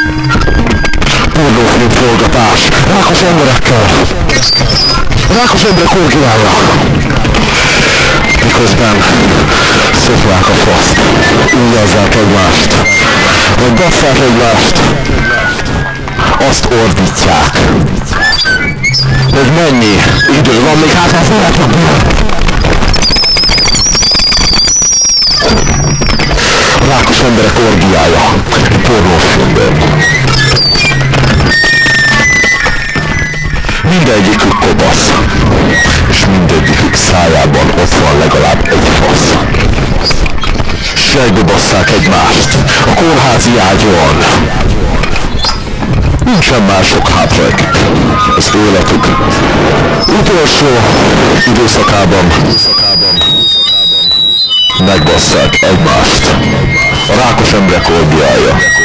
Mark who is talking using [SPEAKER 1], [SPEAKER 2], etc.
[SPEAKER 1] Pornófilm forgatás. Rákos emberekkel. Rákos emberek orgiája. Miközben szopják a faszt. Ujjazzák egymást. Vagy basszák egymást. Azt ordítják. Hogy mennyi idő van még hátra felhetnapból. Rákos emberek orgiája. Egy pornófilmből. Mindegyikük kopasz, és mindegyikük szájában ott van legalább egy fasz. Sejbe basszák egymást a kórházi ágyon. Nincsen már sok hátraekük az életük utolsó időszakában. Megbasszák egymást. A rákos emberek orgiája.